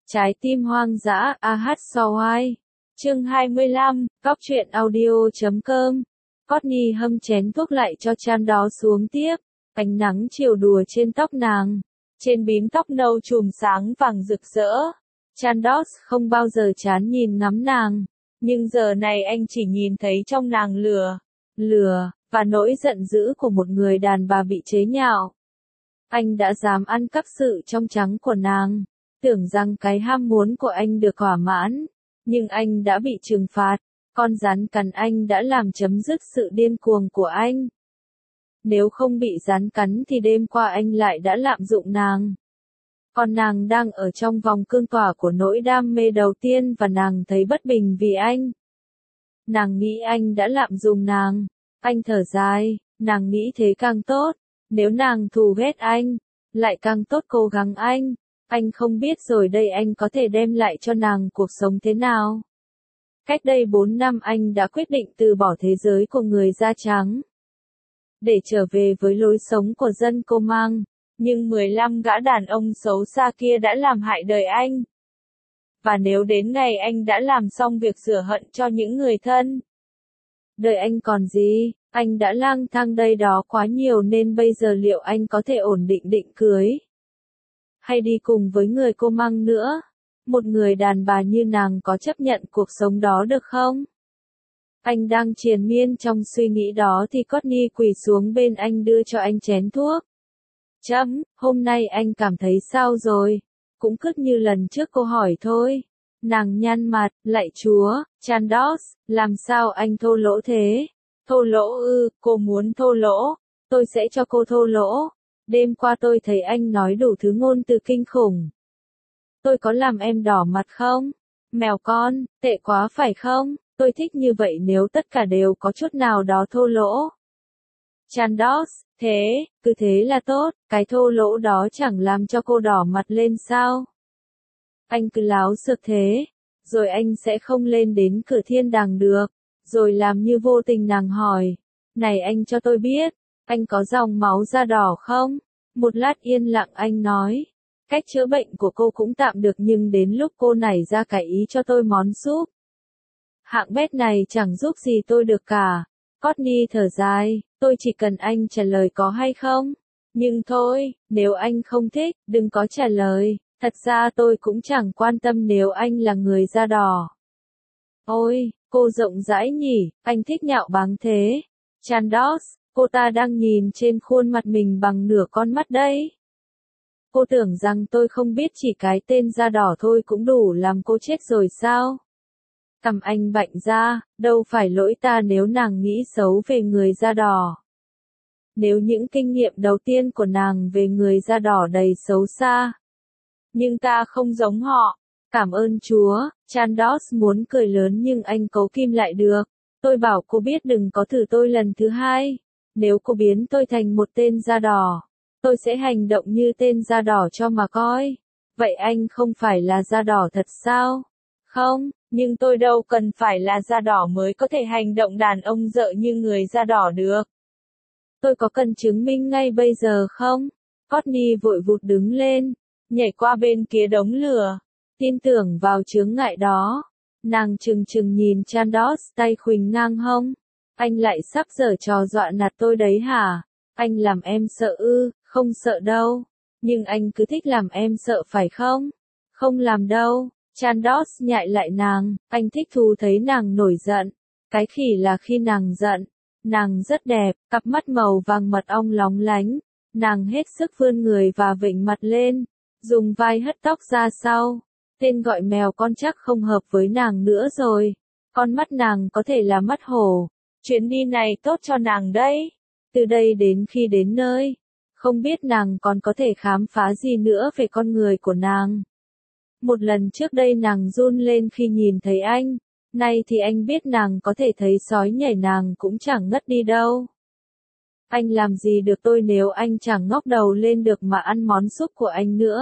Trái tim hoang dã, AH Sawai. Chương 25, Góc truyện audio.com. Courtney hâm chén thuốc lại cho Chan đó xuống tiếp. Ánh nắng chiều đùa trên tóc nàng. Trên bím tóc nâu chùm sáng vàng rực rỡ. Chan Doss không bao giờ chán nhìn ngắm nàng. Nhưng giờ này anh chỉ nhìn thấy trong nàng lửa, và nỗi giận dữ của một người đàn bà bị chế nhạo. Anh đã dám ăn cắp sự trong trắng của nàng. Tưởng rằng cái ham muốn của anh được thỏa mãn. Nhưng anh đã bị trừng phạt. Con rắn cắn anh đã làm chấm dứt sự điên cuồng của anh. Nếu không bị rắn cắn thì đêm qua anh lại đã lạm dụng nàng. Còn nàng đang ở trong vòng cương tỏa của nỗi đam mê đầu tiên và nàng thấy bất bình vì anh. Nàng nghĩ anh đã lạm dụng nàng. Anh thở dài, nàng nghĩ thế càng tốt. Nếu nàng thù ghét anh, lại càng tốt cố gắng anh. Anh không biết rồi đây anh có thể đem lại cho nàng cuộc sống thế nào. Cách đây 4 năm anh đã quyết định từ bỏ thế giới của người da trắng. Để trở về với lối sống của dân cô mang. Nhưng 15 gã đàn ông xấu xa kia đã làm hại đời anh. Và nếu đến ngày anh đã làm xong việc rửa hận cho những người thân. Đời anh còn gì, anh đã lang thang đây đó quá nhiều nên bây giờ liệu anh có thể ổn định cưới. Hay đi cùng với người cô mang nữa. Một người đàn bà như nàng có chấp nhận cuộc sống đó được không? Anh đang triền miên trong suy nghĩ đó thì Courtney quỳ xuống bên anh đưa cho anh chén thuốc. Hôm nay anh cảm thấy sao rồi? Cũng cứ như lần trước cô hỏi thôi. Nàng nhăn mặt, lạy Chúa, Chan Doss, làm sao anh thô lỗ thế? Thô lỗ ư, cô muốn thô lỗ? Tôi sẽ cho cô thô lỗ. Đêm qua tôi thấy anh nói đủ thứ ngôn từ kinh khủng. Tôi có làm em đỏ mặt không? Mèo con, tệ quá phải không? Tôi thích như vậy nếu tất cả đều có chút nào đó thô lỗ. Chan Doss, cứ thế là tốt, cái thô lỗ đó chẳng làm cho cô đỏ mặt lên sao? Anh cứ láo xược thế, rồi anh sẽ không lên đến cửa thiên đàng được. Rồi làm như vô tình nàng hỏi, này anh cho tôi biết, anh có dòng máu da đỏ không? Một lát yên lặng anh nói, cách chữa bệnh của cô cũng tạm được nhưng đến lúc cô nảy ra cái ý cho tôi món súp. Hạng bét này chẳng giúp gì tôi được cả. Courtney thở dài, tôi chỉ cần anh trả lời có hay không. Nhưng thôi, nếu anh không thích, đừng có trả lời. Thật ra tôi cũng chẳng quan tâm nếu anh là người da đỏ. Ôi, cô rộng rãi nhỉ, anh thích nhạo báng thế. Chan Doss, cô ta đang nhìn trên khuôn mặt mình bằng nửa con mắt đấy. Cô tưởng rằng tôi không biết chỉ cái tên da đỏ thôi cũng đủ làm cô chết rồi sao? Cằm anh bạnh ra, đâu phải lỗi ta nếu nàng nghĩ xấu về người da đỏ. Nếu những kinh nghiệm đầu tiên của nàng về người da đỏ đầy xấu xa. Nhưng ta không giống họ. Cảm ơn Chúa, Chan Doss muốn cười lớn nhưng anh cố kìm lại được. Tôi bảo cô biết đừng có thử tôi lần thứ hai. Nếu cô biến tôi thành một tên da đỏ, tôi sẽ hành động như tên da đỏ cho mà coi. Vậy anh không phải là da đỏ thật sao? Không, nhưng tôi đâu cần phải là da đỏ mới có thể hành động đàn ông dợ như người da đỏ được. Tôi có cần chứng minh ngay bây giờ không? Courtney vội vụt đứng lên, nhảy qua bên kia đống lửa. Tin tưởng vào chướng ngại đó. Nàng chừng nhìn Chan Doss tay khuỳnh ngang hông. Anh lại sắp giở trò dọa nạt tôi đấy hả? Anh làm em sợ ư? Không sợ đâu. Nhưng anh cứ thích làm em sợ phải không? Không làm đâu. Chan Doss nhại lại nàng. Anh thích thú thấy nàng nổi giận. Cái khỉ là khi nàng giận. Nàng rất đẹp, cặp mắt màu vàng mật ong lóng lánh. Nàng hết sức vươn người và vịnh mặt lên. Dùng vai hất tóc ra sau. Tên gọi mèo con chắc không hợp với nàng nữa rồi. Con mắt nàng có thể là mắt hổ. Chuyến đi này tốt cho nàng đấy. Từ đây đến khi đến nơi, không biết nàng còn có thể khám phá gì nữa về con người của nàng. Một lần trước đây nàng run lên khi nhìn thấy anh. Nay thì anh biết nàng có thể thấy sói nhảy nàng cũng chẳng ngất đi đâu. Anh làm gì được tôi nếu anh chẳng ngóc đầu lên được mà ăn món súp của anh nữa.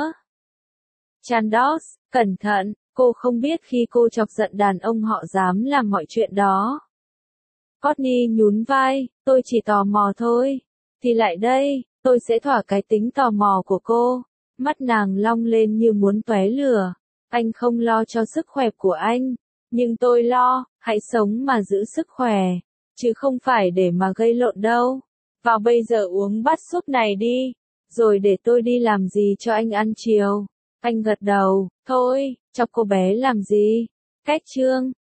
Chan Doss, cẩn thận, cô không biết khi cô chọc giận đàn ông họ dám làm mọi chuyện đó. Courtney nhún vai, tôi chỉ tò mò thôi. Thì lại đây, tôi sẽ thỏa cái tính tò mò của cô. Mắt nàng long lên như muốn tóe lửa. Anh không lo cho sức khỏe của anh, nhưng tôi lo, hãy sống mà giữ sức khỏe, chứ không phải để mà gây lộn đâu. Vào bây giờ uống bát súp này đi, rồi để tôi đi làm gì cho anh ăn chiều. Anh gật đầu, thôi, cho cô bé làm gì? Cách trương.